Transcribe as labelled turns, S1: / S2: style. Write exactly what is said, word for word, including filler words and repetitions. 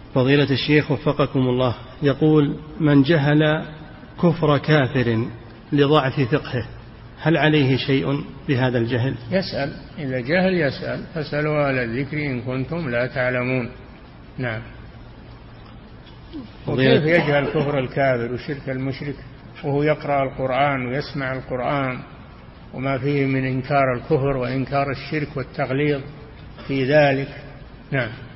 S1: فضيلة الشيخ وفقكم الله، يقول: من جهل كفر كافر لضعف فقهه هل عليه شيء بهذا الجهل؟
S2: يسأل، إذا جهل يسأل، فاسألوا أهل الذكر إن كنتم لا تعلمون. نعم. وكيف يجهل كفر الكافر وشرك المشرك وهو يقرأ القرآن ويسمع القرآن وما فيه من إنكار الكفر وإنكار الشرك والتغليظ في ذلك؟ نعم.